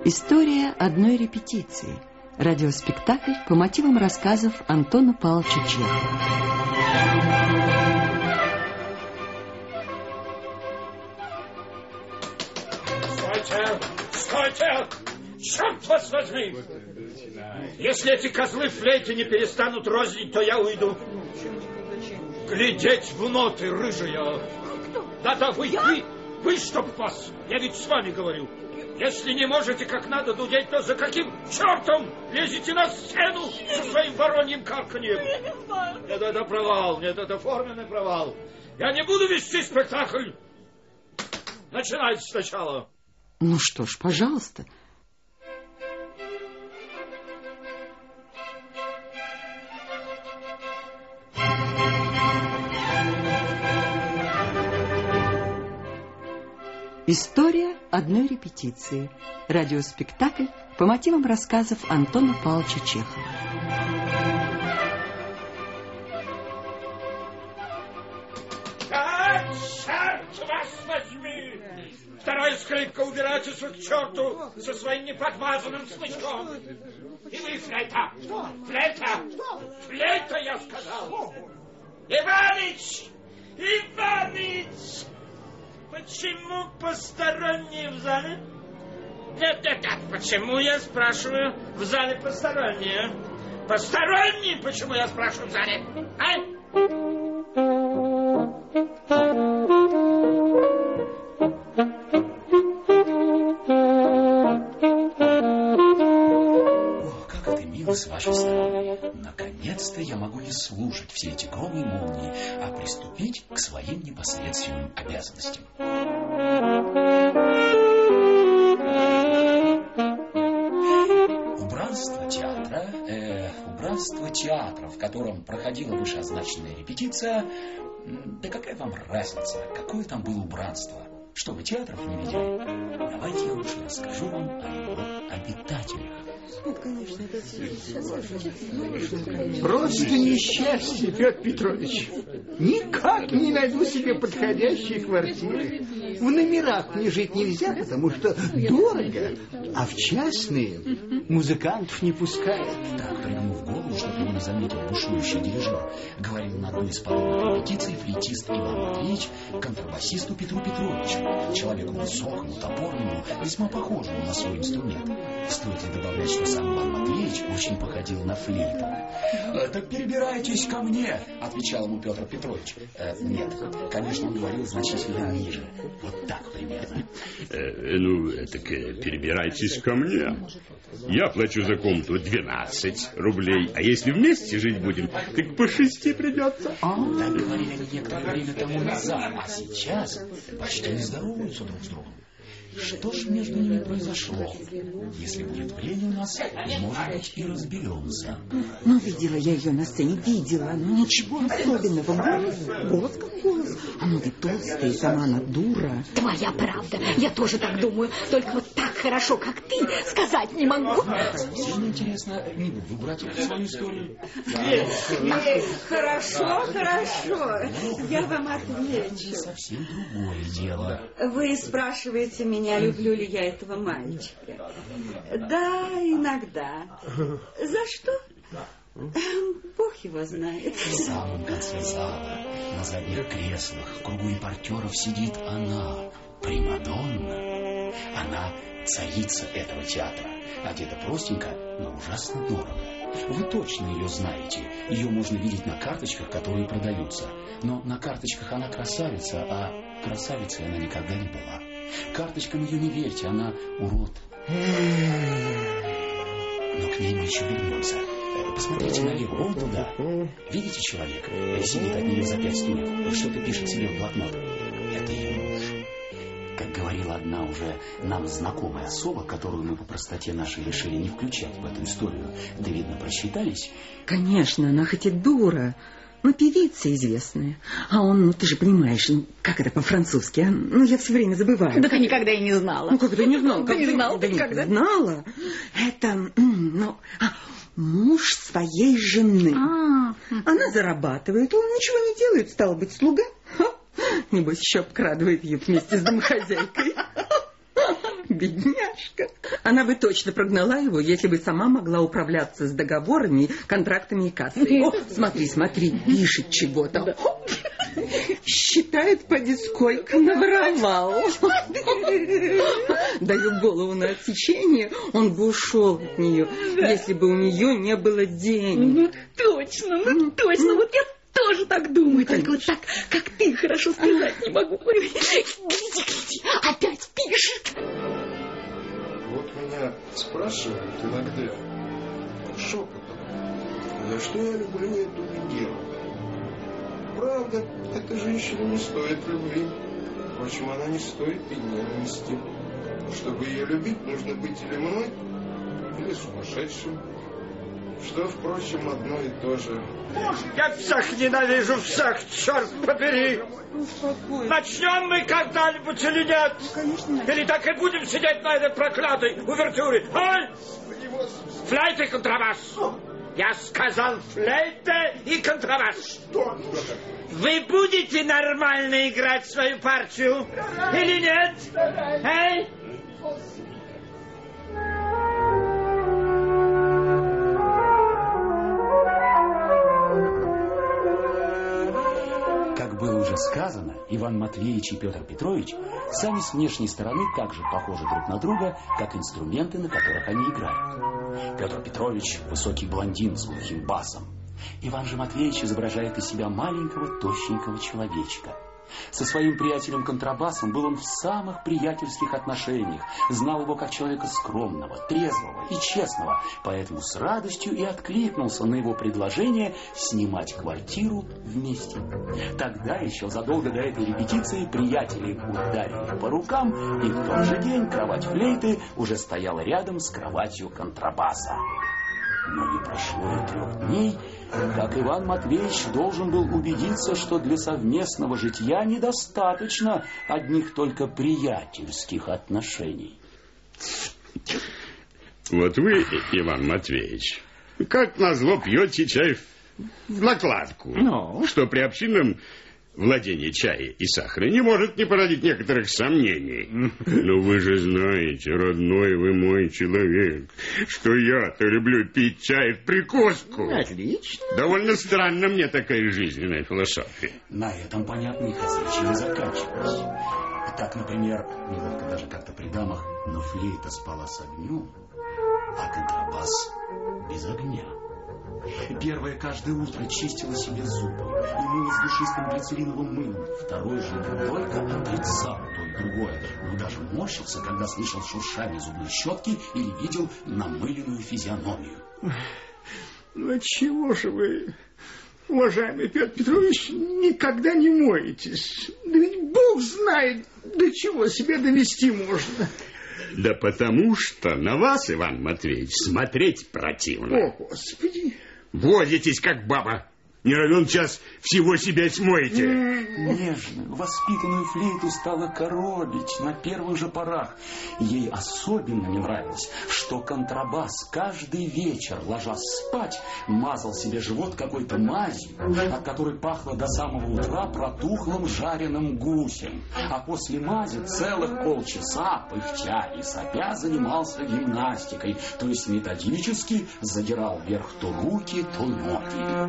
История одной репетиции. Радиоспектакль по мотивам рассказов Антона Павловича Чехова. Стойте! Черт вас возьми! Если эти козлы флейты не перестанут рознить, то я уйду. Глядеть внутрь, рыжая. Да-да, вы, чтоб вас. Я ведь с вами говорю. Если не можете как надо дудеть, то за каким чертом лезете на сцену со своим вороньим карканьем? Нет, это провал. Нет, это форменный провал. Я не буду вести спектакль. Начинайте сначала. Ну что ж, пожалуйста. История одной репетиции. Радиоспектакль по мотивам рассказов Антона Павловича Чехова. Черт вас возьми! Вторая скрипка, убирайтесь к черту со своим неподмазанным смычком. И вы, флейта! Что? Флейта! Что? Флейта, я сказал! Иваныч! Иваныч! Почему посторонние в зале? Нет, почему, я спрашиваю, в зале посторонние? Посторонние, почему я спрашиваю в зале? О, как это мило с вашей стороны. Наконец-то я могу не слушать все эти громы и молнии, а приступить к своим непосредственным обязанностям. Убранство театра, в котором проходила вышеозначенная репетиция, да какая вам разница, какое там было убранство? Что, вы театров не видели? Давайте я лучше расскажу вам о его обитателях. Просто несчастье, Петр Петрович. Никак не найду себе подходящей квартиры. В номерах мне жить нельзя, потому что дорого, а в частные музыкантов не пускают. Так, пригнув голову, чтобы его не заметил бушующий дирижер, говорил на одной из парадных репетиций флейтист Иван Матвеевич контрабасисту Петру Петровичу, человеку высокому, топорному, весьма похожему на свой инструмент. Стоит ли добавлять, что сам Иван Матвеевич очень походил на флейту? «Так перебирайтесь ко мне», — отвечал ему Петр Петрович. Нет, конечно, он говорил значительно ниже. Вот так примерно. Так перебирайтесь ко мне. Я плачу за комнату 12 рублей, а если вместе жить будем, так по 6 придется. Так говорили они некоторое время тому назад, а сейчас почти не здороваются друг с другом. Что ж между ними произошло? Если будет время у нас, может быть, и разберемся. Ну, видела я ее на сцене, видела. Ну, ничего особенного. Голос как голос. А ноги толстые, сама она дура. Твоя правда. Я тоже так думаю. Только вот так хорошо, как ты, сказать не могу. Совсем интересно. Не буду брать эту свою историю. Хорошо. Я вам отвечу. Совсем другое дело. Вы спрашиваете меня, люблю ли я этого мальчика. Да, иногда. За что? Бог его знает. В самом конце зала, на задних креслах, в кругу репортеров сидит она, примадонна. Она царица этого театра. Одета простенько, но ужасно дорого. Вы точно ее знаете. Ее можно видеть на карточках, которые продаются. Но на карточках она красавица, а красавицей она никогда не была. Карточкам ее не верьте, она урод. Но к ней мы еще вернемся. Посмотрите налево, вон туда. Видите человека? Сидит от нее за 5 стульев. Что-то пишет себе в блокнот. Это ее муж. Как говорила одна уже нам знакомая особа, которую мы по простоте нашей решили не включать в эту историю, да, видно, просчитались. Конечно, она хоть и дура, но певица известная. А он, ну ты же понимаешь, как это по-французски, а? Ну я все время забываю. Да ты никогда и не знала. Ну как ты не знала? Ты не знала? Ты никогда? Знала. Это, муж своей жены. Она зарабатывает, он ничего не делает, стало быть, слуга. Небось, еще обкрадывает ее вместе с домохозяйкой. Бедняжка. Она бы точно прогнала его, если бы сама могла управляться с договорами, контрактами и кассой. О, смотри, смотри, пишет чего-то. Да. Считает, поди, сколько наворовал. Даю голову на отсечение, он бы ушел от нее, если бы у нее не было денег. Ну точно, вот я тоже так думаю, только вот так, как ты, хорошо сказать не могу. Гляди, опять пишет. Вот меня спрашивают иногда шепотом, за что я люблю эту Геру. Правда, эта женщина не стоит любви. Впрочем, она не стоит и ненависти. Чтобы ее любить, нужно быть или мной, или сумасшедшим. Что, впрочем, одно и то же. Я всех ненавижу, всех, черт побери! Начнем мы когда-нибудь или нет? Или так и будем сидеть на этой проклятой увертюре? Ой! Флейта и контрабас! Я сказал флейта и контрабас! Что? Вы будете нормально играть свою партию? Или нет? Эй! Как было уже сказано, Иван Матвеевич и Петр Петрович сами с внешней стороны так же похожи друг на друга, как инструменты, на которых они играют. Петр Петрович – высокий блондин с глухим басом. Иван же Матвеевич изображает из себя маленького, тощенького человечка. Со своим приятелем-контрабасом был он в самых приятельских отношениях, знал его как человека скромного, трезвого и честного, поэтому с радостью и откликнулся на его предложение снимать квартиру вместе. Тогда еще задолго до этой репетиции приятели ударили по рукам, и в тот же день кровать флейты уже стояла рядом с кроватью контрабаса. Но не прошло и 3 дней, как Иван Матвеевич должен был убедиться, что для совместного житья недостаточно одних только приятельских отношений. Вот вы, Иван Матвеевич, как назло пьете чай в накладку, что при общинном владение чая и сахара не может не породить некоторых сомнений. Но вы же знаете, родной вы мой человек, что я-то люблю пить чай в прикуску. Отлично. Довольно странно мне такая жизненная философия. На этом, понятно, их различия не заканчивались. Так, например, неловко даже как-то при дамах, но флейта спала с огнем, а контрабас без огня. Первая каждое утро чистила себе зубы и мыла с душистым глицериновым мылом. Второй же не только отрицал то и другое, но даже морщился, когда слышал шуршание зубной щетки или видел намыленную физиономию. Ну, отчего же вы, уважаемый Петр Петрович, никогда не моетесь? Да ведь Бог знает, до чего себя довести можно. Да потому что на вас, Иван Матвеевич, смотреть противно. О, Господи! Возитесь, как баба. Не равен час всего себя смоете. Нежную, воспитанную флейту стала коробить на первых же порах. Ей особенно не нравилось, что контрабас каждый вечер, ложась спать, мазал себе живот какой-то мазью, от которой пахло до самого утра протухлым жареным гусем. А после мази целых полчаса, пыхтя и сопя, занимался гимнастикой, то есть методически задирал вверх то руки, то ноги.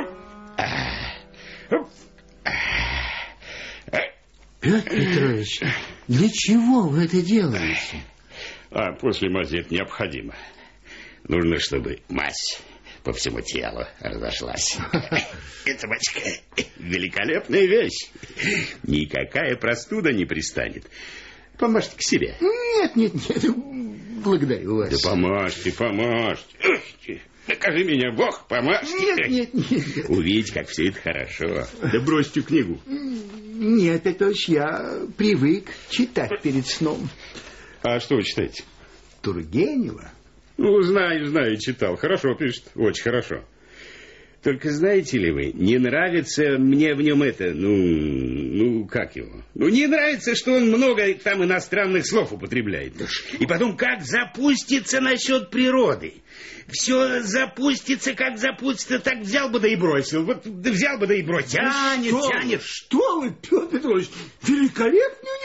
Петр Петрович, для чего вы это делаете? А после мази это необходимо. Нужно, чтобы мазь по всему телу разошлась. Это, батюшка, великолепная вещь. Никакая простуда не пристанет. Помажьте к себе. Нет, благодарю вас. Да помажьте. Накажи меня, Бог, помажьте. Нет. Увидите, как все это хорошо. Да бросьте книгу. Нет, Петрович, я привык читать перед сном. А что вы читаете? Тургенева. Ну, знаю, читал. Хорошо пишет, очень хорошо. Только знаете ли вы, не нравится мне в нем это, как его? Не нравится, что он много там иностранных слов употребляет. И потом, как запустится насчет природы. Все запустится, как запустится, так взял бы да и бросил. Вот взял бы да и бросил. Тянет. Что вы, Петр Петрович, великолепный у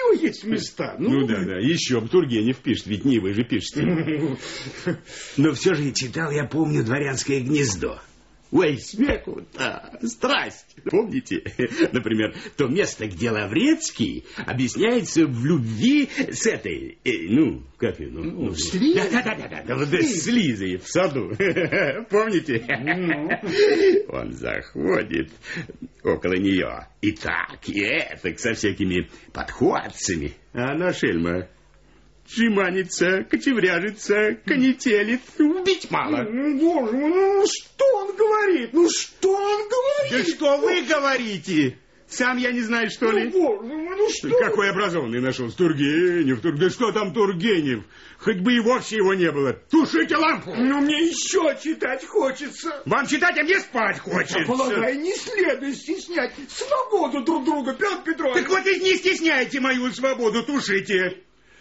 еще есть места. Ну да, еще бы Тургенев пишет, ведь не вы же пишете. Но все же читал, я помню, «Дворянское гнездо». Ой, смеху-то, страсть. Помните, например, то место, где Лаврецкий объясняется в любви с этой, как ее, с Лизой? Да, вот с Лизой в саду. Помните? Он заходит около нее и так, и этак, со всякими подходцами. А она, шельма, жеманится, кочевряжется, конетелит. Убить мало. Боже мой, что он говорит? Что он говорит? Да что вы говорите? Сам я не знаю, что ли? Боже мой, что? Какой образованный нашелся? Тургенев. Да что там Тургенев? Хоть бы и вовсе его не было. Тушите лампу. Мне еще читать хочется. Вам читать, а мне спать хочется. Я полагаю, не следует стеснять свободу друг друга, Петр Петрович. Так вот и не стесняйте мою свободу, тушите.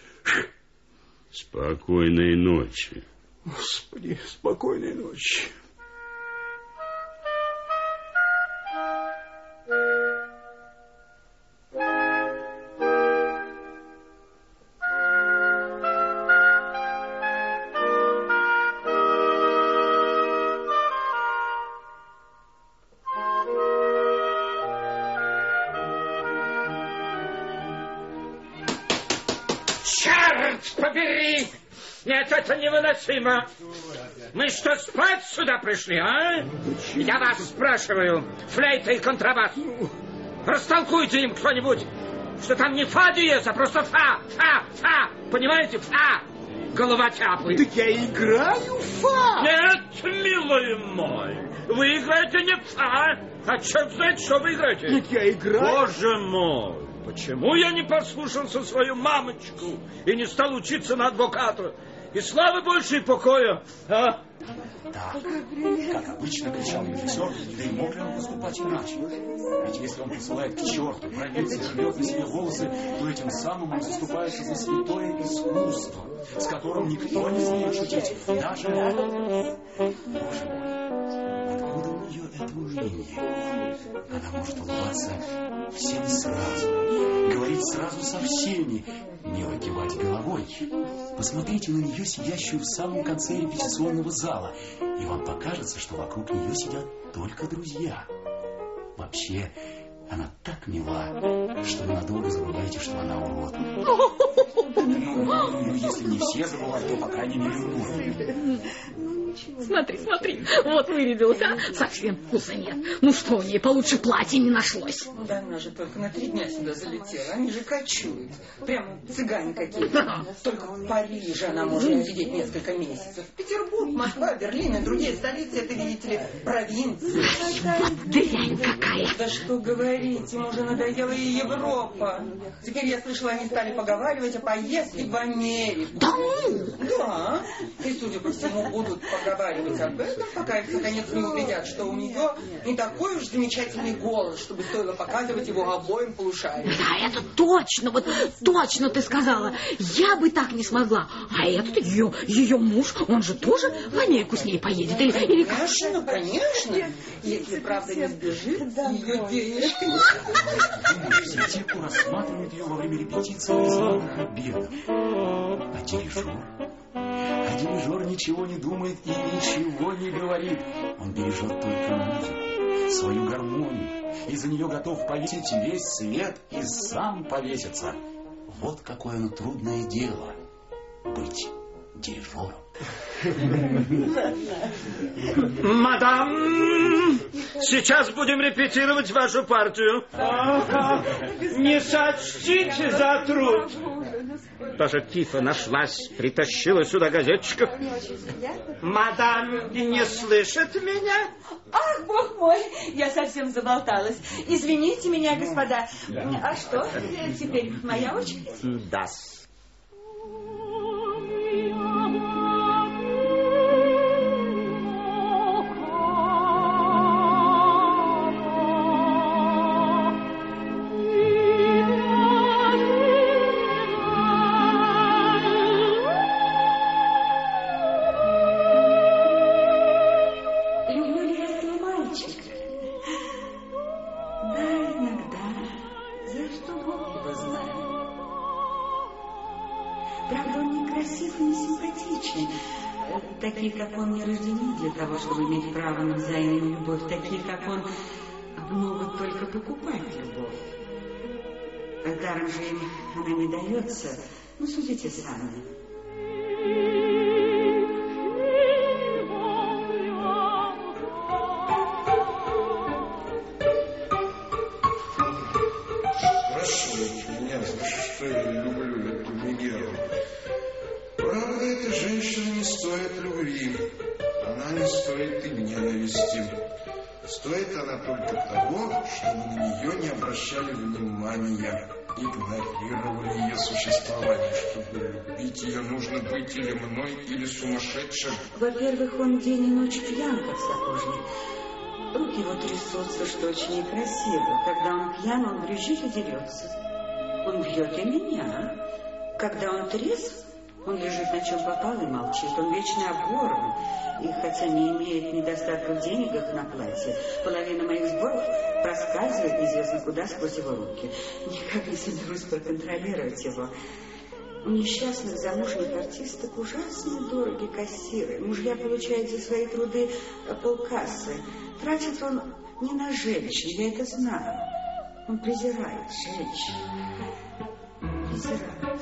Спокойной ночи. Господи, спокойной ночи. Побери! Нет, это невыносимо. Мы что, спать сюда пришли, а? Я вас спрашиваю, флейта и контрабас. Растолкуйте им кто-нибудь, что там не фа диез, а просто фа. Понимаете, фа. Головотяпы. Так я играю фа. Нет, милый мой, вы играете не фа, а черт знает, что вы играете. Нет, я играю. Боже мой. Почему я не послушался свою мамочку и не стал учиться на адвоката? И славы больше и покоя, а? Да, как обычно кричал режиссер, да и мог ли он поступать иначе? Ведь если он посылает к черту, провидца и рвет на себе волосы, то этим самым он заступается за святое искусство, с которым никто не смеет шутить, даже он. Боже мой, откуда у нее это умение? Она может улыбаться всем сразу, говорить сразу со всеми, мило кивать головой. Посмотрите на нее, сидящую в самом конце репетиционного зала, и вам покажется, что вокруг нее сидят только друзья. Вообще, она так мила, что ненадолго забываете, что она урод. Ну, если не все забывают, то, по крайней мере, многие. Смотри, вот вырядилась, а? Совсем вкуса нет. Ну что у ней, получше платья не нашлось. Да она же только на 3 дня сюда залетела. Они же кочуют. Прям цыгане какие-то. Только в Париже она может сидеть несколько месяцев. Петербург, Москва, Берлин и другие столицы, это, видите ли, провинции. Вот дрянь какая. Да что говорить, им уже надоела и Европа. Теперь я слышала, они стали поговаривать о поездке в Америку. Да ну? Да. И, судя по всему, будут поговаривать об этом, пока их наконец не убедят, что у нее не такой уж замечательный голос, чтобы стоило показывать его обоим полушариям. Да, это точно, вот точно ты сказала. Я бы так не смогла. А этот ее муж, он же тоже в Америку с ней поедет? Или как? Конечно. Если правда не сбежит, ее денежки. Все те, кто рассматривает ее во время репетиции и званых обедов. А дирижер ничего не думает и ничего не говорит. Он бережет только музыку, свою гармонию, и за нее готов повесить весь свет и сам повеситься. Вот какое оно трудное дело — быть дирижером. Мадам, сейчас будем репетировать вашу партию. Не сочтите за труд. Даже Тифа нашлась, притащила сюда газетчиков. Мадам не слышит меня? Ах, бог мой, я совсем заболталась. Извините меня, господа. А что, теперь моя очередь? Да. такие, как он, не рождены для того, чтобы иметь право на взаимную любовь. Такие, как он, могут только покупать любовь. Даром же им она не дается. Ну, судите сами. Спрашивают меня, за что я люблю эту Мегеру. Правда, эта женщина не стоит любви. Она не стоит и ненависти. Стоит она только того, чтобы на нее не обращали внимания, игнорировали ее существование. Чтобы любить ее, нужно быть или мной, или сумасшедшим. Во-первых, он день и ночь пьян, как сапожник. Руки его трясутся, что очень некрасиво. Когда он пьян, он брюзжит и дерется. Он бьет и меня. Когда он трезв, он лежит на чем попал и молчит. Он вечно оборван. И хотя не имеет недостатка в деньгах на платье, половина моих сборов проскальзывает неизвестно куда сквозь его руки. Никак не соберусь проконтролировать его. У несчастных замужних артисток ужасно дороги кассиры. Мужья получают за свои труды полкассы. Тратит он не на женщин, я это знаю. Он презирает женщин. Презирает.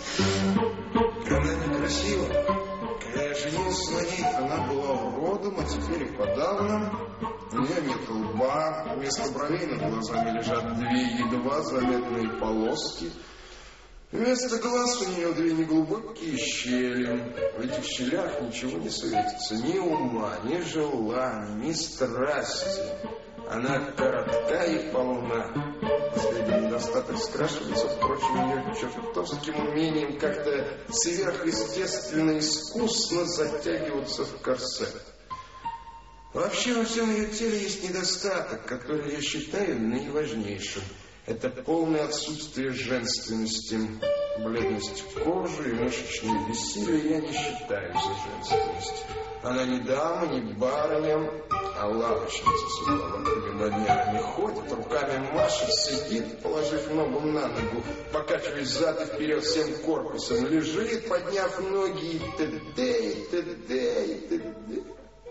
Она некрасива. Когда я женился на ней, она была уродом, а теперь и подавно. У нее нет лба, вместо бровей над глазами лежат две едва заметные полоски. Вместо глаз у нее две неглубокие щели. В этих щелях ничего не светится. Ни ума, ни желания, ни страсти. Она коротка и полна. Последний недостаток скрашивается, впрочем, ее чертовским умением как-то сверхъестественно искусно затягиваться в корсет. Вообще во всем ее теле есть недостаток, который я считаю наиважнейшим. Это полное отсутствие женственности. Бледность кожи и мышечные веселья я не считаю за женственность. Она не дама, не барыня, а лавочница с угловатыми манерами. Ходит, руками машет, сидит, положив ногу на ногу, покачиваясь зад и вперед всем корпусом, лежит, подняв ноги, и т.д., и т.д., и т.д.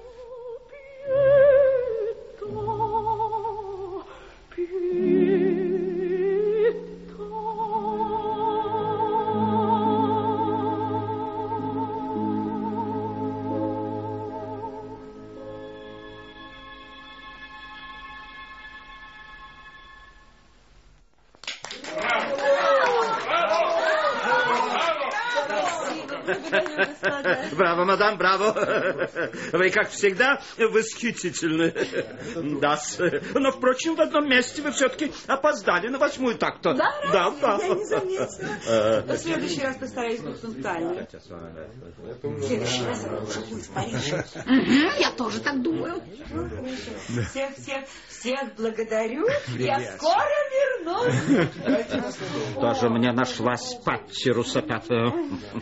Браво, мадам, браво. Вы, как всегда, восхитительны. Да. Но, впрочем, в одном месте вы все-таки опоздали на 8-ю так-то. Да? Да. Я не заметила. В следующий раз постараюсь быть пунктуальной. В следующий раз живу в Париже. Я тоже так думаю. Всех благодарю. Я скоро вернусь. Тоже мне нашлась патчи русопятая.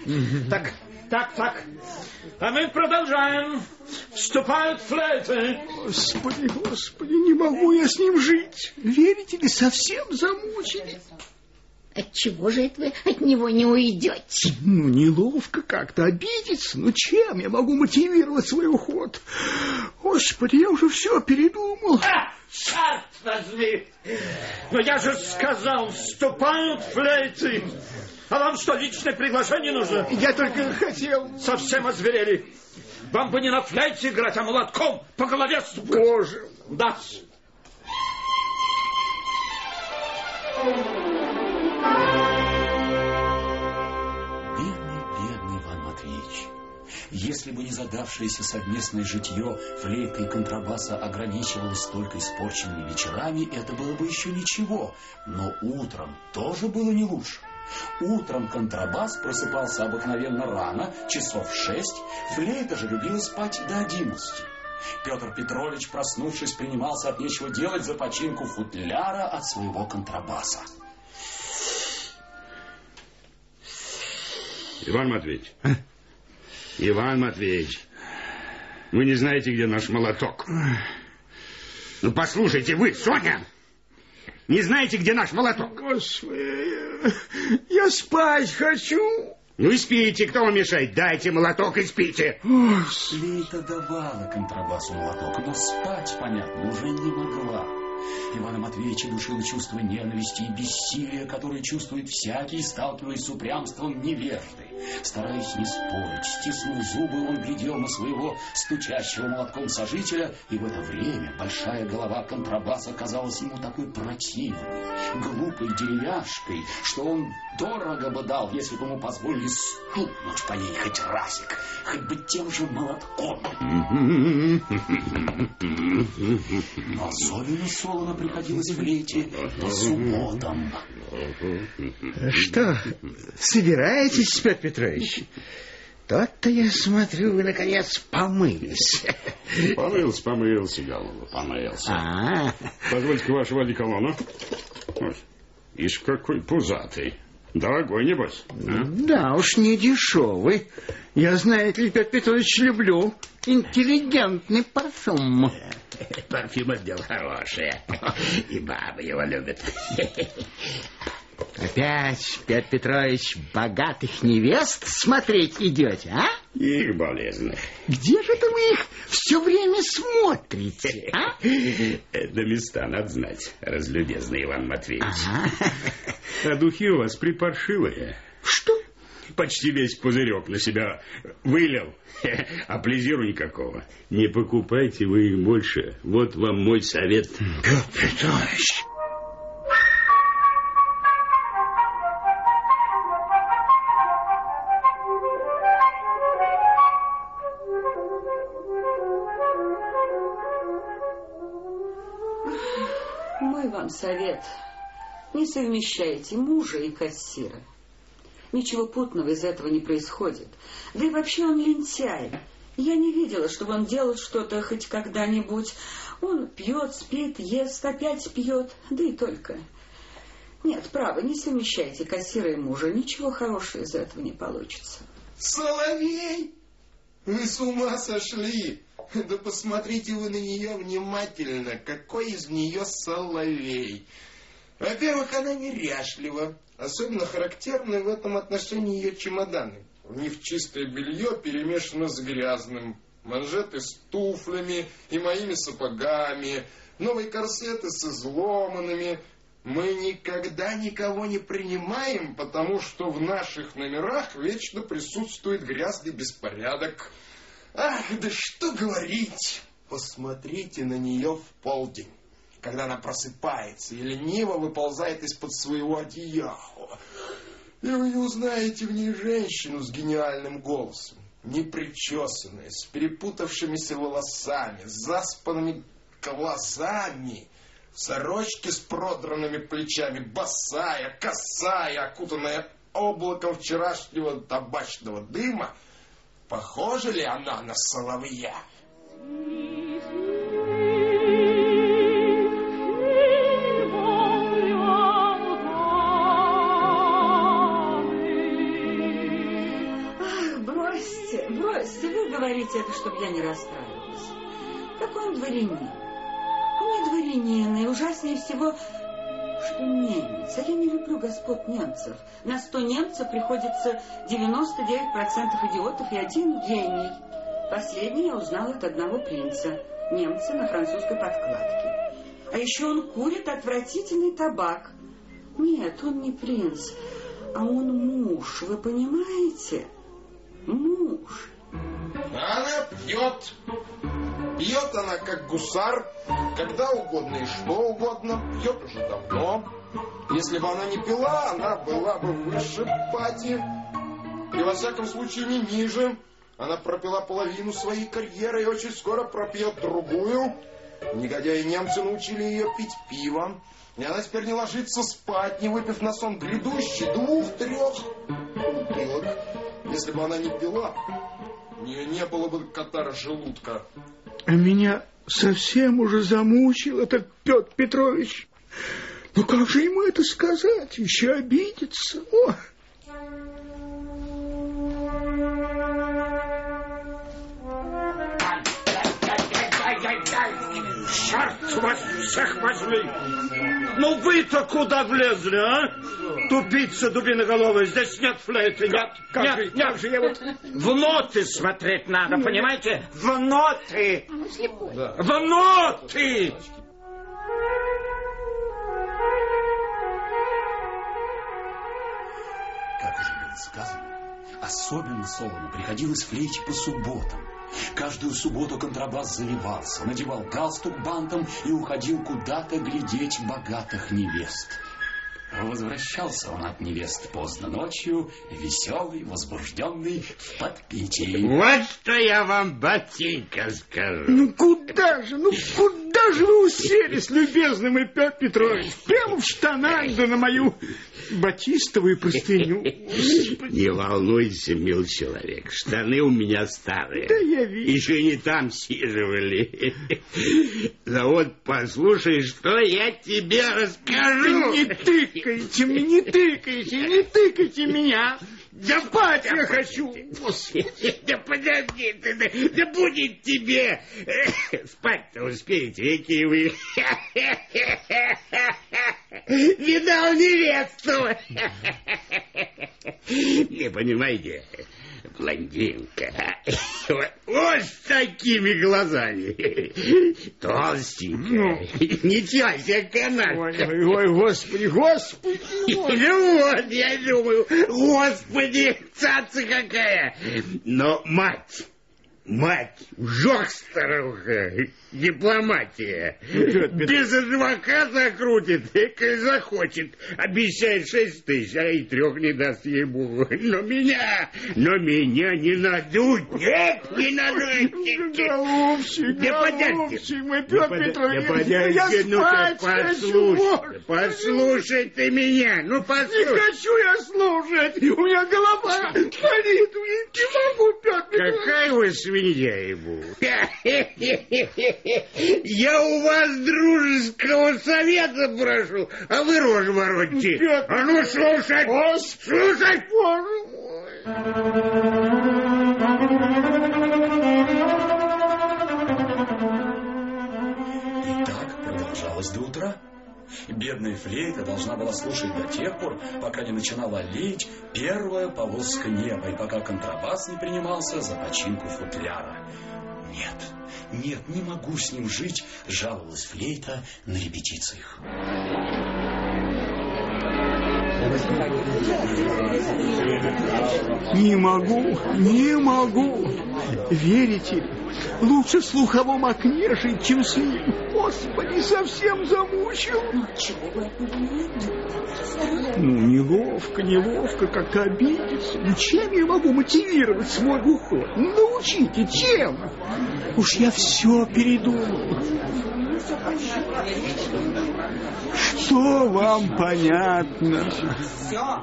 Так. А мы продолжаем. Вступают флейты. Господи, не могу я с ним жить. Верите ли, совсем замучили. Отчего же это вы от него не уйдете? Неловко как-то обидеться. Чем я могу мотивировать свой уход? Господи, я уже все передумал. Черт возьми! Но я же сказал, вступают флейты. А вам что, личное приглашение нужно? Я только хотел... Совсем озверели. Вам бы не на флейте играть, а молотком по голове стукать. Боже! Да. Бедный Иван Матвеевич. Если бы не задавшееся совместное житье флейты и контрабаса ограничивалось только испорченными вечерами, это было бы еще ничего. Но утром тоже было не лучше. Утром контрабас просыпался обыкновенно рано, часов в 6, флейта же любила спать до 11. Петр Петрович, проснувшись, принимался от нечего делать за починку футляра от своего контрабаса. Иван Матвеевич, вы не знаете, где наш молоток? Ну, послушайте, вы, Соня, не знаете, где наш молоток? Господи, я спать хочу. Ну и спите, кто вам мешает? Дайте молоток и спите. Флейта давала контрабасу молоток, но спать, понятно, уже не могла. Ивана Матвеевича душило чувство ненависти и бессилия, которое чувствует всякий, сталкиваясь с упрямством невежды. Стараясь не спорить, стиснув зубы, он глядел на своего стучащего молотком сожителя, и в это время большая голова контрабаса казалась ему такой противной, глупой деревяшкой, что он дорого бы дал, если бы ему позволили стукнуть по ней хоть разик, хоть бы тем же молотком. Но особенно солоно приходилось флейте по субботам. Что, собираетесь, Петр Петрович? Тот-то я смотрю, вы, наконец, помылись. Помылся, голова, помылся. Позвольте-ка вашего одеколона. Ишь, какой пузатый. Дорогой, небось. Да уж, не дешевый. Я, знаете ли, Петр Петрович, люблю интеллигентный парфюм. Парфюм — это дело хорошее. И бабы его любят. Опять, Петр Петрович, богатых невест смотреть идете, а? Их болезных. Где же это вы их все время смотрите, а? Да места надо знать, разлюбезный Иван Матвеевич. А духи у вас припаршивые. Что? Почти весь пузырек на себя вылил, а плезиру никакого. Не покупайте вы их больше. Вот вам мой совет. Петр Петрович... Мой вам совет. Не совмещайте мужа и кассира. Ничего путного из этого не происходит. Да и вообще он лентяй. Я не видела, чтобы он делал что-то хоть когда-нибудь. Он пьет, спит, ест, опять пьет. Да и только. Нет, право, не совмещайте кассира и мужа. Ничего хорошего из этого не получится. Соловей! Вы с ума сошли! Да посмотрите вы на нее внимательно. Какой из нее соловей? Во-первых, она неряшлива. Особенно характерны в этом отношении ее чемоданы. В них чистое белье перемешано с грязным. Манжеты с туфлями и моими сапогами. Новые корсеты с изломанными. Мы никогда никого не принимаем, потому что в наших номерах вечно присутствует грязный беспорядок. Ах, да что говорить! Посмотрите на нее в полдень, когда она просыпается и лениво выползает из-под своего одеяла. И вы не узнаете в ней женщину с гениальным голосом, непричесанная, с перепутавшимися волосами, с заспанными глазами, в сорочке с продранными плечами, босая, косая, окутанная облаком вчерашнего табачного дыма. Похожа ли она на соловья? Ах, бросьте, вы говорите это, чтобы я не расстраивалась. Какой он дворянин? Он не дворянин, и ужаснее всего, что немец. А я не люблю господ немцев. На 100 немцев приходится 99% идиотов и один гений. Последний я узнала от одного принца, немца на французской подкладке. А еще он курит отвратительный табак. Нет, он не принц, а он муж, вы понимаете? Муж. Она пьет. Пьет она, как гусар, когда угодно и что угодно. Пьет уже давно. Если бы она не пила, она была бы выше Пати. И во всяком случае не ниже. Она пропила половину своей карьеры и очень скоро пропьет другую. Негодяи немцы научили ее пить пиво. И она теперь не ложится спать, не выпив на сон грядущий 2-3 бутылок. Если бы она не пила, у нее не было бы катара желудка. А меня совсем уже замучил этот Петр Петрович. Ну как же ему это сказать? Еще обидится. О! Черт вас всех возьми! Ну вы-то куда влезли, а? Тупица дубиноголовая, здесь нет флейты, нет. Как же я вот... В ноты смотреть надо, понимаете? В ноты. Да. В ноты. Как уже было сказано, особенно Солону приходилось флейте по субботам. Каждую субботу контрабас заливался, надевал галстук бантом и уходил куда-то глядеть богатых невест. Возвращался он от невест поздно ночью, веселый, возбужденный, в подпитии. Вот что я вам, батенька, скажу. Ну куда же вы уселись, любезный мой Петр Петрович? Прямо в штанах, да на мою батистовую простыню. Не волнуйся, мил человек, штаны у меня старые. Да я вижу. Еще не там сиживали. Да вот послушай, что я тебе расскажу. Не тыкайте меня. Да спать я хочу. Да подожди ты, да будет тебе. Спать-то успеете, какие вы. Видал невесту. Не понимаете, блондинка. Вот с такими глазами. Толстенькая. Ничего себе канатка. Ой, господи. Ну вот, я думаю, господи, цаца какая. Но мать, жёг старуха, дипломатия. Без адвоката крутит, и захочет. Обещает 6 тысяч, а и 3 не даст ей-богу. Но меня не надуть. Нет, не надуть. Голубчик, мой Петр Петрович, подожди, ну-ка, послушай ты меня, ну послушай. Не хочу я слушать, у меня голова болит, не могу, Петр Петрович. Какая вы свинья ему. Я у вас дружеского совета прошу, а вы рожу воротите. А ну слушай, слушай. И так продолжалось до утра. Бедная флейта должна была слушать до тех пор, пока не начинала лить первая полоска неба, и пока контрабас не принимался за починку футляра. Нет, не могу с ним жить, жаловалась флейта на репетициях. Не могу. Верите? Лучше в слуховом окне жить, чем с ним. Господи, совсем замучил. Чего вы от него нет? Неловко, как-то обидеться. Чем я могу мотивировать свой уход? Научите, чем? Уж я все передумал. Что вам понятно? Все.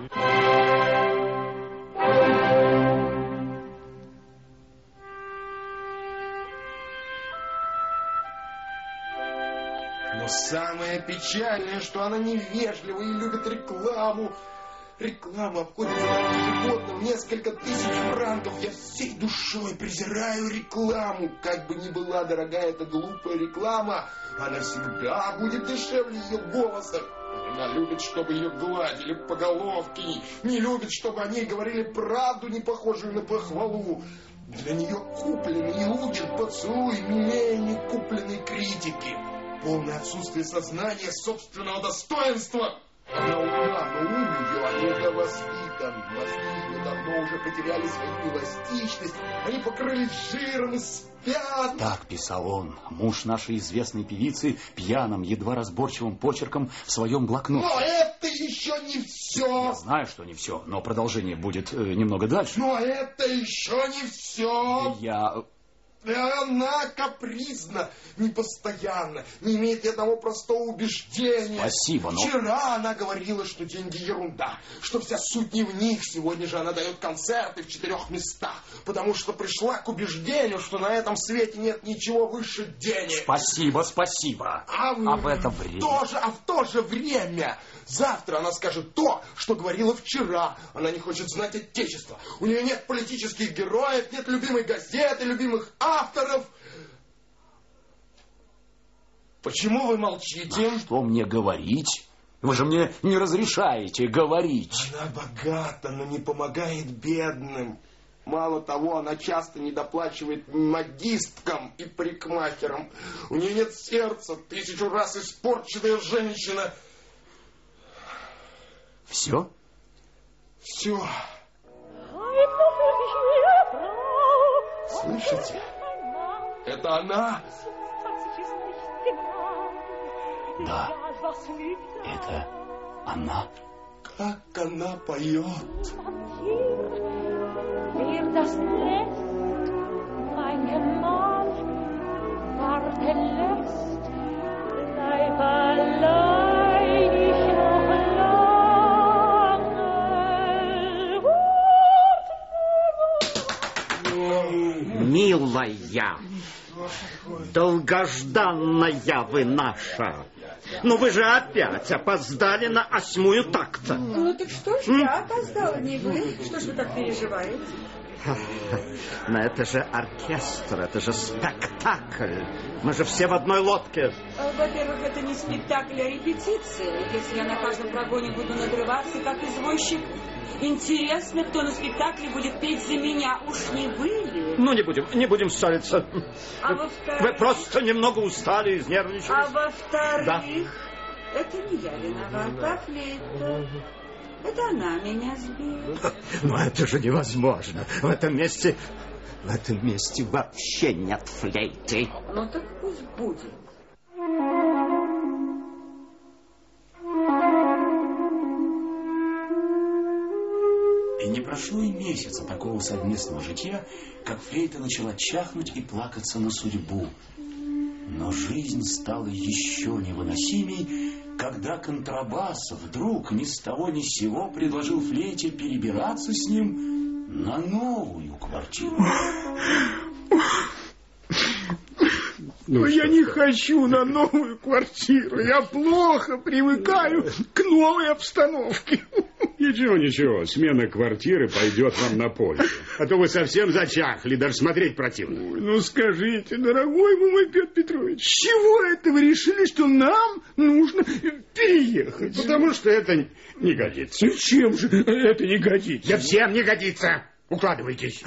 Но самое печальное, что она невежлива и любит рекламу. Реклама обходится нам ежегодно в несколько тысяч франков. Я всей душой презираю рекламу. Как бы ни была дорогая эта глупая реклама, она всегда будет дешевле ее голоса. Она любит, чтобы ее гладили по головке. Не любит, чтобы о ней говорили правду, не похожую на похвалу. Для нее купленный и учат поцелуй милее некупленной критики. Полное отсутствие сознания собственного достоинства. Она умна, но ум ее недовоспитан. Мозги ее давно уже потеряли свою эластичность. Они покрылись жиром и спят. Так писал он, муж нашей известной певицы, пьяным, едва разборчивым почерком в своем блокноте. Но это еще не все. Я знаю, что не все, но продолжение будет немного дальше. Но это еще не все. Она капризна, непостоянна, не имеет ни одного простого убеждения. Спасибо, но... Вчера она говорила, что деньги ерунда, что вся суть не в них. Сегодня же она дает концерты в 4 местах, потому что пришла к убеждению, что на этом свете нет ничего выше денег. Спасибо. В это время. В то же время завтра она скажет то, что говорила вчера. Она не хочет знать отечества. У нее нет политических героев, нет любимой газеты, любимых авторов. Почему вы молчите? Что мне говорить? Вы же мне не разрешаете говорить. Она богата, но не помогает бедным. Мало того, она часто недоплачивает модисткам и парикмахерам. У нее нет сердца, 1000 раз испорченная женщина. Все? Все. Слышите? Это она? Да, это она. Как она поет. Милая, долгожданная вы наша. Но вы же опять опоздали на 8-ю такта. Ну так что ж, я опоздала, не вы. Что ж вы так переживаете? Но это же оркестр, это же спектакль. Мы же все в одной лодке. Во-первых, это не спектакль, а репетиция. Если я на каждом прогоне буду надрываться, как извозчик, интересно, кто на спектакле будет петь за меня. Уж не вы ли? Ну, не будем ссориться. А во-вторых... Вы просто немного устали, изнервничались. А во-вторых, да. Это не я виновата, а флейта. Это она меня сбила. Но это же невозможно. В этом месте вообще нет флейты. Ну так пусть будет. И не прошло и месяца такого совместного житья, как флейта начала чахнуть и плакаться на судьбу. Но жизнь стала еще невыносимей, когда контрабас вдруг ни с того ни с сего предложил флейте перебираться с ним на новую квартиру. Но я не хочу на новую квартиру. Я плохо привыкаю к новой обстановке. Ничего, смена квартиры пойдет вам на пользу. А то вы совсем зачахли, даже смотреть противно. Ой, ну скажите, дорогой мой Петр Петрович, с чего это вы решили, что нам нужно переехать? Потому что это не годится. Зачем же это не годится? Да всем не годится. Укладывайтесь.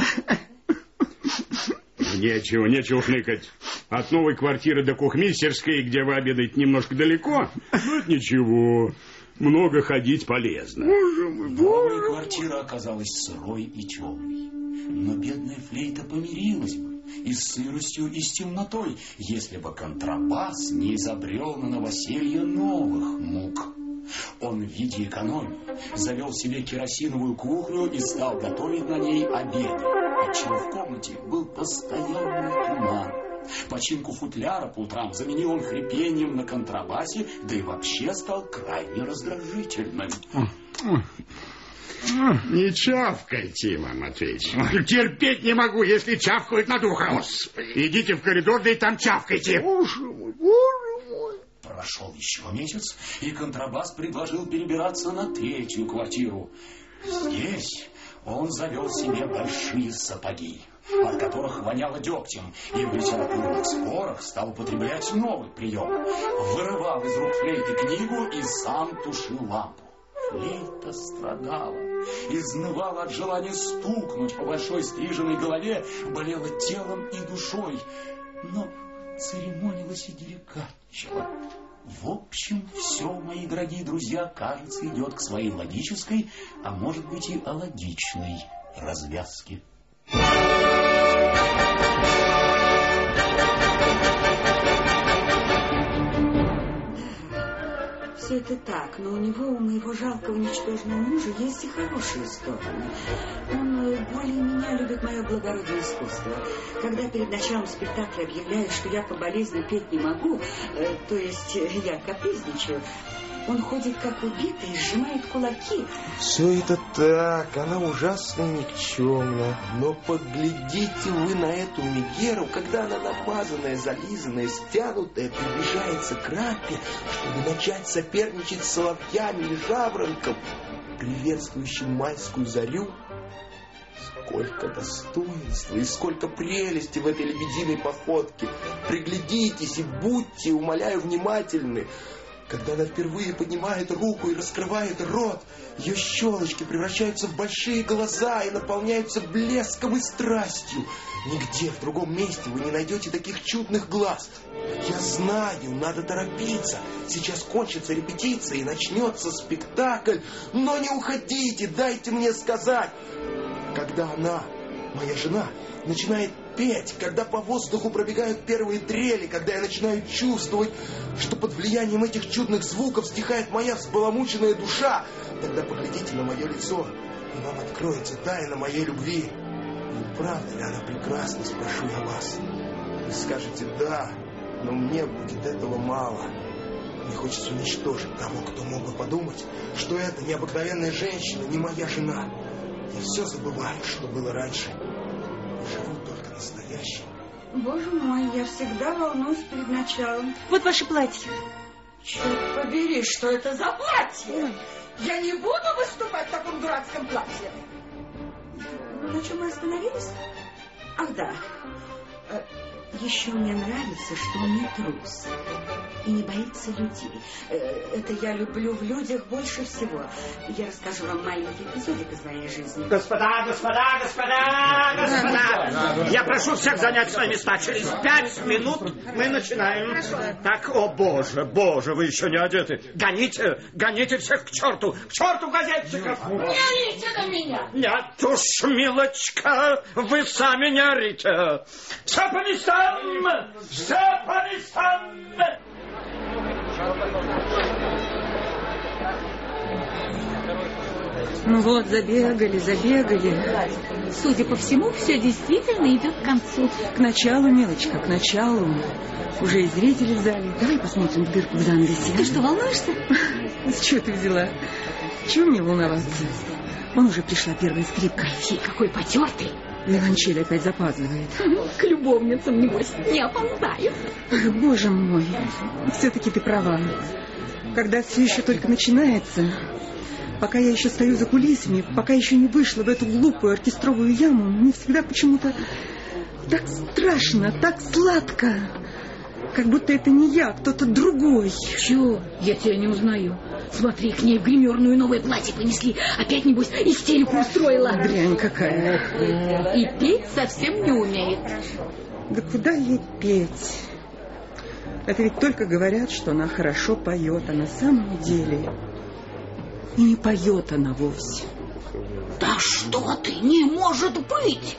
Нечего хныкать. От новой квартиры до кухмистерской, где вы обедаете немножко далеко, ну это ничего. Много ходить полезно. Новая квартира оказалась сырой и темной. Но бедная флейта помирилась бы и с сыростью, и с темнотой, если бы контрабас не изобрел на новоселье новых мук. Он в виде экономии завел себе керосиновую кухню и стал готовить на ней обеды, отчего в комнате был постоянный туман. Починку футляра по утрам заменил он хрипением на контрабасе, да и вообще стал крайне раздражительным. Не чавкайте, Иван Матвеевич. Терпеть не могу, если чавкают над ухом. Господи. Идите в коридор, да и там чавкайте. Боже мой. Прошел еще месяц, и контрабас предложил перебираться на 3-ю квартиру. Здесь он завел себе большие сапоги, от которых воняло дегтем, и в литературных спорах стал употреблять новый прием. Вырывал из рук флейты книгу и сам тушил лампу. Флейта страдала, изнывала от желания стукнуть по большой стриженной голове, болела телом и душой, но церемонилась и деликатничала. В общем, все, мои дорогие друзья, кажется, идет к своей логической, а может быть и алогичной развязке. Все это так, но у него, у моего жалкого ничтожного мужа, есть и хорошие стороны. Он более меня любит мое благородное искусство. Когда перед началом спектакля объявляю, что я по болезни петь не могу, то есть я капризничаю, он ходит как убитый и сжимает кулаки. Все это так, она ужасно никчемна. Но поглядите вы на эту Мегеру, когда она намазанная, зализанная, стянутая, приближается к рампе, чтобы начать соперничать с соловьями и жаворонком, приветствующим майскую зарю. Сколько достоинства и сколько прелести в этой лебединой походке. Приглядитесь и будьте, умоляю, внимательны. Когда она впервые поднимает руку и раскрывает рот, ее щелочки превращаются в большие глаза и наполняются блеском и страстью. Нигде в другом месте вы не найдете таких чудных глаз. Я знаю, надо торопиться. Сейчас кончится репетиция и начнется спектакль. Но не уходите, дайте мне сказать. Когда она, моя жена, начинает петь, когда по воздуху пробегают первые трели, когда я начинаю чувствовать, что под влиянием этих чудных звуков стихает моя взбаламученная душа, тогда поглядите на мое лицо, и вам откроется тайна моей любви. И правда ли она прекрасна, спрошу я вас. Вы скажете «да», но мне будет этого мало. Мне хочется уничтожить того, кто мог бы подумать, что эта необыкновенная женщина не моя жена. Я все забываю, что было раньше. Живу только настоящим. Боже мой, я всегда волнуюсь перед началом. Вот ваше платье. Черт побери, что это за платье? Я не буду выступать в таком дурацком платье. На чем мы остановились? Ах, да. Еще мне нравится, что он не трус и не боится людей. Это я люблю в людях больше всего. Я расскажу вам маленький эпизодик из моей жизни. Господа! Я прошу всех занять свои места. Через 5 минут мы начинаем. Хорошо. Так, о боже, вы еще не одеты. Гоните всех к черту газетчиков. Не орите на меня. Нет уж, милочка, вы сами не орите. Все по местам! Все по местам! Ну вот, забегали. Судя по всему, все действительно идет к концу. К началу, милочка, к началу. Уже и зрители в зале. Давай посмотрим в дырку в занавесе. Ты что, волнуешься? С чего ты взяла? Чего мне волноваться? Вон уже пришла первая скрипка. Фи, какой потертый. Виолончель опять запаздывает. К любовницам, небось, не опоздаю. Ах, боже мой, все-таки ты права. Когда все еще только начинается, пока я еще стою за кулисами, пока еще не вышла в эту глупую оркестровую яму, мне всегда почему-то так страшно, так сладко. Как будто это не я, а кто-то другой. Чего? Я тебя не узнаю. Смотри, к ней в гримерную новое платье понесли. Опять, небось, истерику устроила. Дрянь какая. И петь совсем не умеет. Да куда ей петь? Это ведь только говорят, что она хорошо поет, а на самом деле и не поет она вовсе. Да что ты, не может быть!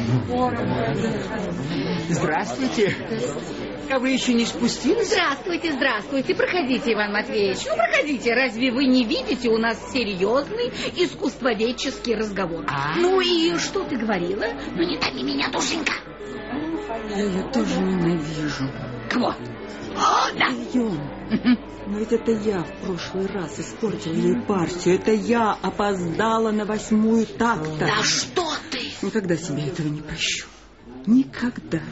Здравствуйте. А вы еще не спустились? Здравствуйте. Проходите, Иван Матвеевич. Ну, проходите. Разве вы не видите, у нас серьезный искусствоведческий разговор? Ну и что ты говорила? Ну, не томи меня, душенька. Я ее тоже ненавижу. Кого? О, да. Ее. Но ведь это я в прошлый раз испортила ей партию. Это я опоздала на 8-ю такта. Да что ты? Никогда себе этого не прощу. Никогда.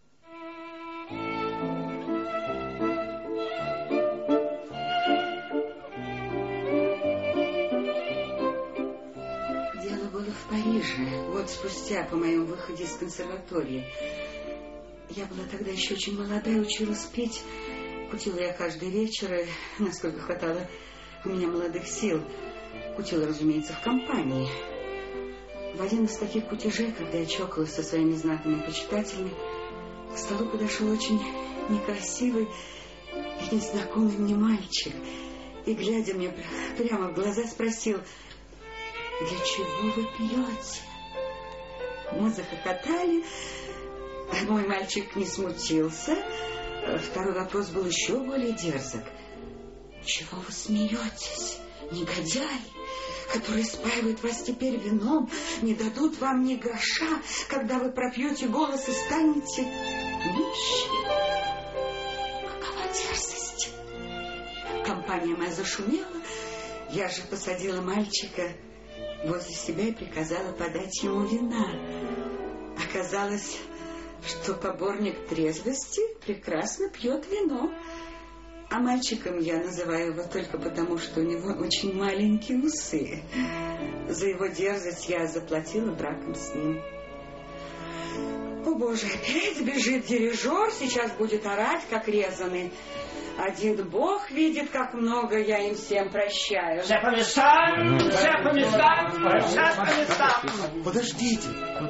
Дело было в Париже, год спустя по моему выходе из консерватории. Я была тогда еще очень молодая, училась петь. Кутила я каждый вечер, и, насколько хватало у меня молодых сил. Кутила, разумеется, в компании. В один из таких кутежей, когда я чокалась со своими знатными почитателями, к столу подошел очень некрасивый и незнакомый мне мальчик. И, глядя мне прямо в глаза, спросил: «Для чего вы пьете?» Мы захохотали. Мой мальчик не смутился. Второй вопрос был еще более дерзок. «Чего вы смеетесь, негодяй, которые спаивают вас теперь вином, не дадут вам ни гроша, когда вы пропьете голос и станете нищим? Какова дерзость!» Компания моя зашумела. Я же посадила мальчика возле себя и приказала подать ему вина. Оказалось, что поборник трезвости прекрасно пьет вино. А мальчиком я называю его только потому, что у него очень маленькие усы. За его дерзость я заплатила браком с ним. О, О, Боже, опять бежит дирижер, сейчас будет орать, как резаный. Один Бог видит, как много я им всем прощаю. Все по местам! Все по местам! Все по местам! Подождите,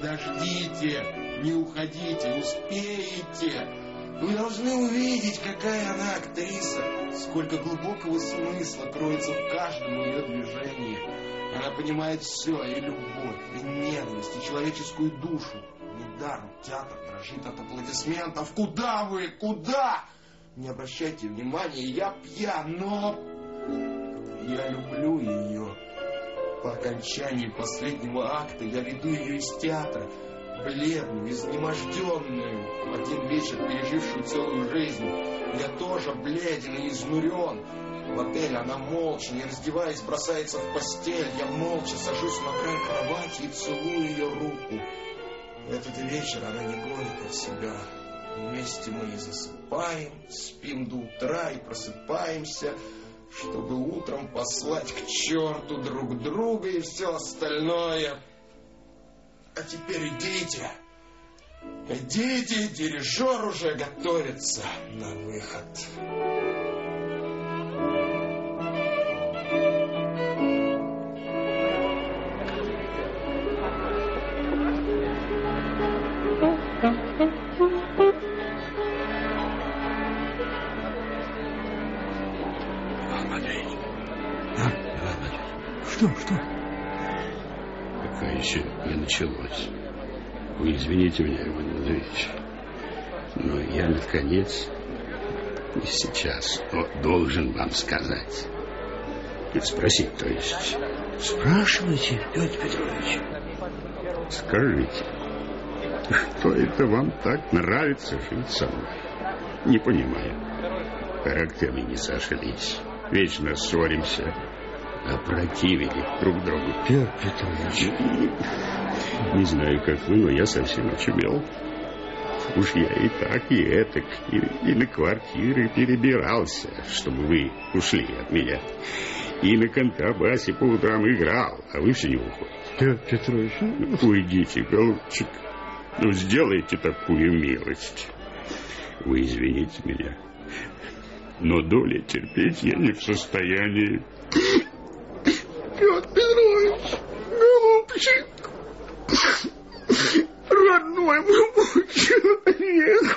не уходите, успеете. Вы должны увидеть, какая она актриса. Сколько глубокого смысла кроется в каждом ее движении. Она понимает все, и любовь, и ненависть, и человеческую душу. Недаром театр дрожит от аплодисментов. Куда вы? Куда? Не обращайте внимания, я пьян, но я люблю ее. По окончании последнего акта я веду ее из театра, бледную, изнеможденную, один вечер пережившую целую жизнь. Я тоже бледен и изнурен. В отеле она молча, не раздеваясь, бросается в постель. Я молча сажусь на край кровати и целую ее руку. Этот вечер она не гонит от себя. Вместе мы и засыпаем, спим до утра и просыпаемся, чтобы утром послать к черту друг друга и все остальное. А теперь идите. Идите, дирижер уже готовится на выход. Что? Пока еще не началось. Вы извините меня, Иван Андреевич, но я, наконец, не сейчас, но должен вам сказать. Спросить, то есть. Спрашивайте, Петр Петрович. Скажите, что это вам так нравится жить со мной? Не понимаю. Характеры не сошлись. Вечно ссоримся. Опротивили друг другу. Петр Петрович. Не знаю, как вы, но я совсем очумел. Уж я и так, и этак, и на квартиры перебирался, чтобы вы ушли от меня. И на контрабасе по утрам играл, а вы все не уходите. Петр Петрович. Уйдите, голубчик. Ну, сделайте такую милость. Вы извините меня, но долей терпеть я не в состоянии. Петр Петрович, голубчик, родной мой человек.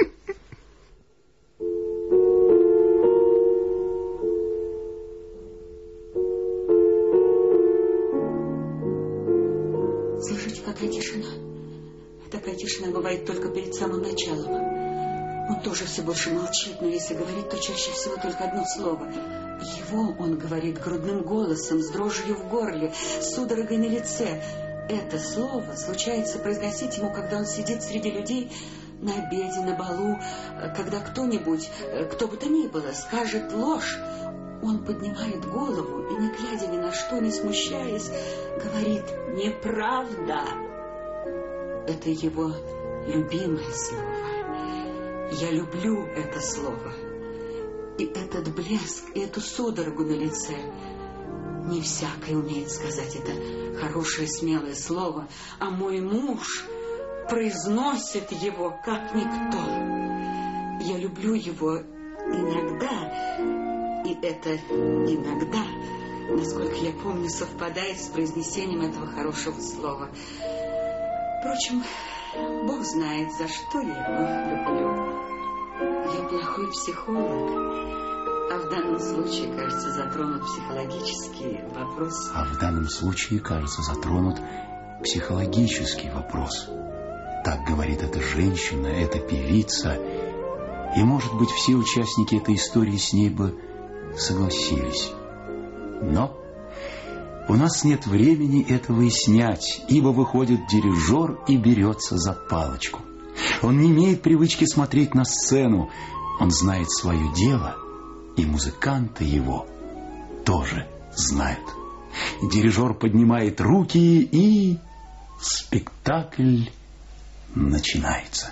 Слышите, какая тишина? Такая тишина бывает только перед самым началом. Он тоже все больше молчит, но если говорит, то чаще всего только одно слово. Его он говорит грудным голосом, с дрожью в горле, с судорогой на лице. Это слово случается произносить ему, когда он сидит среди людей на обеде, на балу, когда кто-нибудь, кто бы то ни было, скажет ложь. Он поднимает голову и, не глядя ни на что, не смущаясь, говорит «неправда». Это его любимое слово. Я люблю это слово. И этот блеск, и эту судорогу на лице. Не всякий умеет сказать это хорошее, смелое слово, а мой муж произносит его, как никто. Я люблю его иногда, и это иногда, насколько я помню, совпадает с произнесением этого хорошего слова. Впрочем, Бог знает, за что я его люблю. Я плохой психолог, а в данном случае, кажется, затронут психологический вопрос. А в данном случае, кажется, затронут психологический вопрос. Так говорит эта женщина, эта певица. И, может быть, все участники этой истории с ней бы согласились. Но у нас нет времени это выяснять, ибо выходит дирижер и берется за палочку. Он не имеет привычки смотреть на сцену. Он знает свое дело, и музыканты его тоже знают. Дирижер поднимает руки, и спектакль начинается.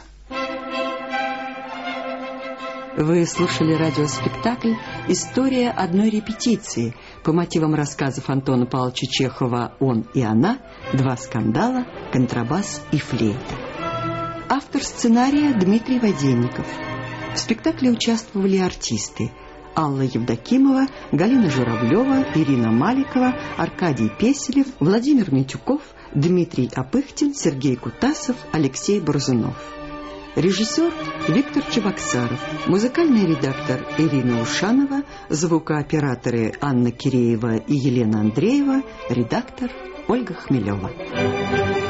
Вы слушали радиоспектакль «История одной репетиции» по мотивам рассказов Антона Павловича Чехова «Он и она», «Два скандала», «Контрабас» и «Флейта». Автор сценария Дмитрий Воденников. В спектакле участвовали артисты: Алла Евдокимова, Галина Журавлева, Ирина Маликова, Аркадий Песелев, Владимир Митюков, Дмитрий Апыхтин, Сергей Кутасов, Алексей Борзунов. Режиссер Виктор Чебоксаров, музыкальный редактор Ирина Ушанова, звукооператоры Анна Киреева и Елена Андреева, редактор Ольга Хмелева.